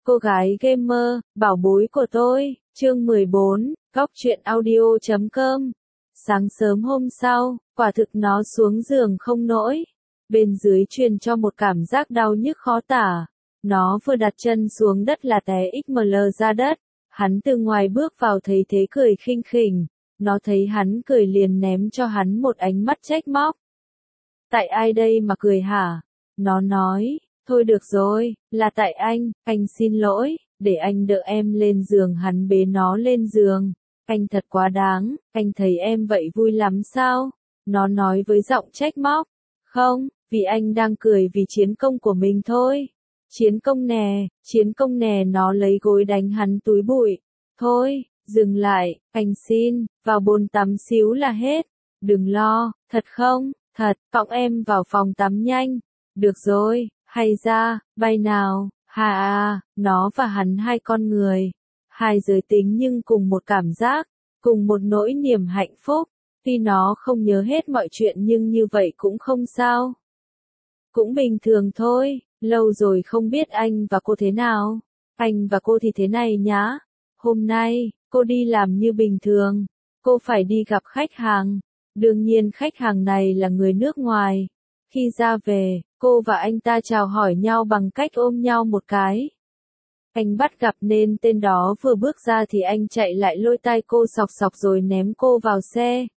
Cô gái gamer, bảo bối của tôi, chương 14, góc truyện audio.com. Sáng sớm hôm sau, quả thực nó xuống giường không nổi. Bên dưới truyền cho một cảm giác đau nhức khó tả. Nó vừa đặt chân xuống đất là té XML ra đất. Hắn từ ngoài bước vào thấy thế cười khinh khỉnh. Nó thấy hắn cười liền ném cho hắn một ánh mắt trách móc. Tại ai đây mà cười hả? Nó nói. Thôi được rồi, là tại anh xin lỗi, để anh đỡ em lên giường. Hắn bế nó lên giường. Anh thật quá đáng, anh thấy em vậy vui lắm sao? Nó nói với giọng trách móc. Không, vì anh đang cười vì chiến công của mình thôi. Chiến công nè, nó lấy gối đánh hắn túi bụi. Thôi, dừng lại, anh xin, vào bồn tắm xíu là hết. Đừng lo, thật không, thật, cõng em vào phòng tắm nhanh. Được rồi. Hay ra, bay nào, nó và hắn hai con người, hai giới tính nhưng cùng một cảm giác, cùng một nỗi niềm hạnh phúc, tuy nó không nhớ hết mọi chuyện nhưng như vậy cũng không sao. Cũng bình thường thôi, lâu rồi không biết anh và cô thế nào, anh và cô thì thế này nhá. Hôm nay, cô đi làm như bình thường, cô phải đi gặp khách hàng, đương nhiên khách hàng này là người nước ngoài. Khi ra về, cô và anh ta chào hỏi nhau bằng cách ôm nhau một cái. Anh bắt gặp nên tên đó vừa bước ra thì anh chạy lại lôi tay cô sọc sọc rồi ném cô vào xe.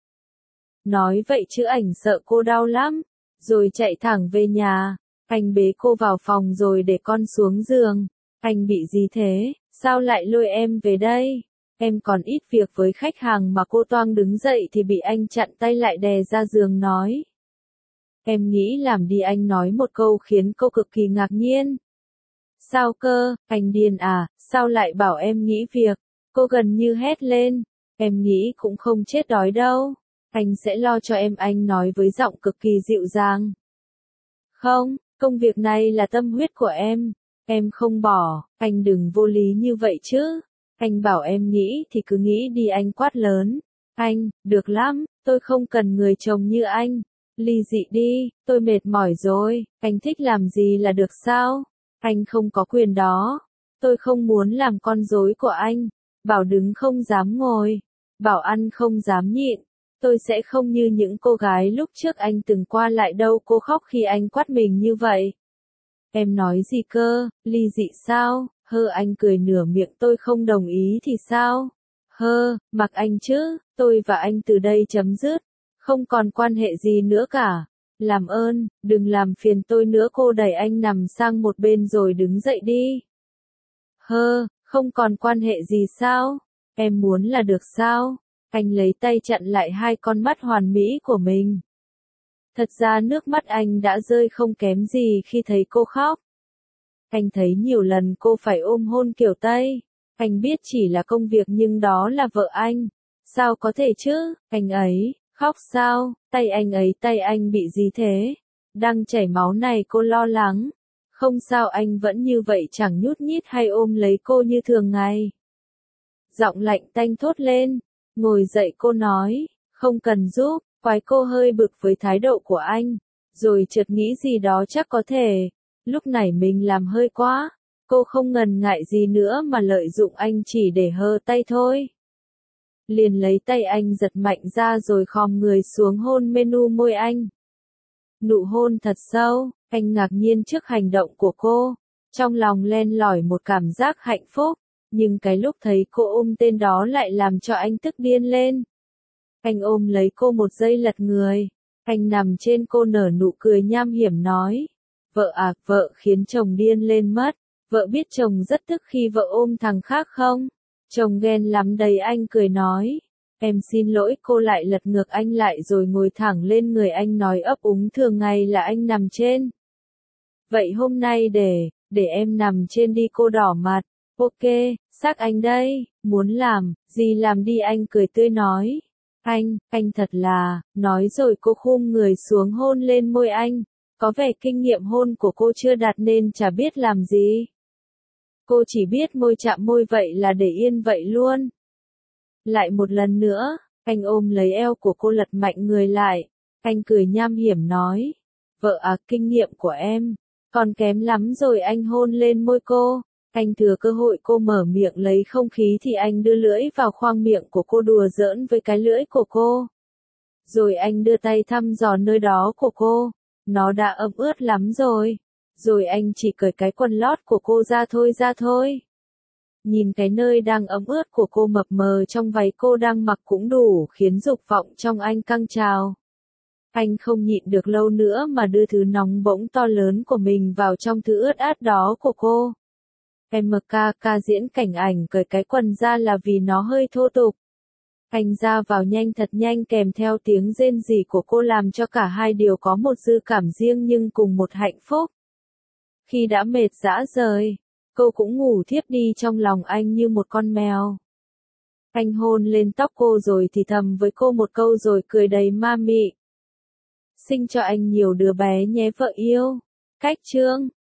Nói vậy chứ ảnh sợ cô đau lắm, rồi chạy thẳng về nhà. Anh bế cô vào phòng rồi để con xuống giường. Anh bị gì thế, sao lại lôi em về đây? Em còn ít việc với khách hàng mà. Cô toang đứng dậy thì bị anh chặn tay lại đè ra giường nói. Em nghĩ làm đi, anh nói một câu khiến cô cực kỳ ngạc nhiên. Sao cơ, anh điên à, sao lại bảo em nghỉ việc? Cô gần như hét lên. Em nghĩ cũng không chết đói đâu. Anh sẽ lo cho em, anh nói với giọng cực kỳ dịu dàng. Không, công việc này là tâm huyết của em không bỏ, anh đừng vô lý như vậy chứ. Anh bảo em nghĩ thì cứ nghĩ đi, anh quát lớn. Anh, được lắm, tôi không cần người chồng như anh. Ly dị đi, tôi mệt mỏi rồi, anh thích làm gì là được sao? Anh không có quyền đó. Tôi không muốn làm con rối của anh. Bảo đứng không dám ngồi. Bảo ăn không dám nhịn. Tôi sẽ không như những cô gái lúc trước anh từng qua lại đâu. Cô khóc khi anh quát mình như vậy. Em nói gì cơ, ly dị sao? Anh cười nửa miệng. Tôi không đồng ý thì sao? Mặc anh chứ, tôi và anh từ đây chấm dứt. Không còn quan hệ gì nữa cả. Làm ơn, đừng làm phiền tôi nữa. Cô đẩy anh nằm sang một bên rồi đứng dậy đi. Không còn quan hệ gì sao? Em muốn là được sao? Anh lấy tay chặn lại hai con mắt hoàn mỹ của mình. Thật ra nước mắt anh đã rơi không kém gì khi thấy cô khóc. Anh thấy nhiều lần cô phải ôm hôn kiểu Tây. Anh biết chỉ là công việc nhưng đó là vợ anh. Sao có thể chứ, anh ấy. Khóc sao, tay anh bị gì thế? Đang chảy máu này. Cô lo lắng. Không sao, anh vẫn như vậy, chẳng nhút nhít hay ôm lấy cô như thường ngày. Giọng lạnh tanh thốt lên. Ngồi dậy, cô nói, không cần giúp. Quái cô hơi bực với thái độ của anh. Rồi chợt nghĩ gì đó chắc có thể. Lúc này mình làm hơi quá. Cô không ngần ngại gì nữa mà lợi dụng anh chỉ để tay thôi. Liền lấy tay anh giật mạnh ra rồi khom người xuống hôn menu môi anh. Nụ hôn thật sâu, anh ngạc nhiên trước hành động của cô. Trong lòng len lỏi một cảm giác hạnh phúc, nhưng cái lúc thấy cô ôm tên đó lại làm cho anh tức điên lên. Anh ôm lấy cô một giây lật người. Anh nằm trên cô nở nụ cười nham hiểm nói. Vợ khiến chồng điên lên mất. Vợ biết chồng rất tức khi vợ ôm thằng khác không? Chồng ghen lắm đấy. Anh cười nói. Em xin lỗi. Cô lại lật ngược anh lại rồi ngồi thẳng lên người anh nói ấp úng, thường ngày là anh nằm trên. Vậy hôm nay để em nằm trên đi. Cô đỏ mặt. Ok, xác anh đây, muốn làm gì làm đi. Anh cười tươi nói. Anh thật là, nói rồi cô khum người xuống hôn lên môi anh. Có vẻ kinh nghiệm hôn của cô chưa đạt nên chả biết làm gì. Cô chỉ biết môi chạm môi vậy là để yên vậy luôn. Lại một lần nữa, anh ôm lấy eo của cô lật mạnh người lại. Anh cười nham hiểm nói. Kinh nghiệm của em còn kém lắm rồi. Anh hôn lên môi cô. Anh thừa cơ hội cô mở miệng lấy không khí thì anh đưa lưỡi vào khoang miệng của cô đùa giỡn với cái lưỡi của cô. Rồi anh đưa tay thăm dò nơi đó của cô. Nó đã ẩm ướt lắm rồi. Rồi anh chỉ cởi cái quần lót của cô ra thôi. Nhìn cái nơi đang ẩm ướt của cô mập mờ trong váy cô đang mặc cũng đủ khiến dục vọng trong anh căng trào. Anh không nhịn được lâu nữa mà đưa thứ nóng bỗng to lớn của mình vào trong thứ ướt át đó của cô. MKK diễn cảnh ảnh cởi cái quần ra là vì nó hơi thô tục. Anh ra vào nhanh thật nhanh kèm theo tiếng rên rỉ của cô làm cho cả hai đều có một dư cảm riêng nhưng cùng một hạnh phúc. Khi đã mệt rã rời, cô cũng ngủ thiếp đi trong lòng anh như một con mèo. Anh hôn lên tóc cô rồi thì thầm với cô một câu rồi cười đầy ma mị. Sinh cho anh nhiều đứa bé nhé vợ yêu. Cách chương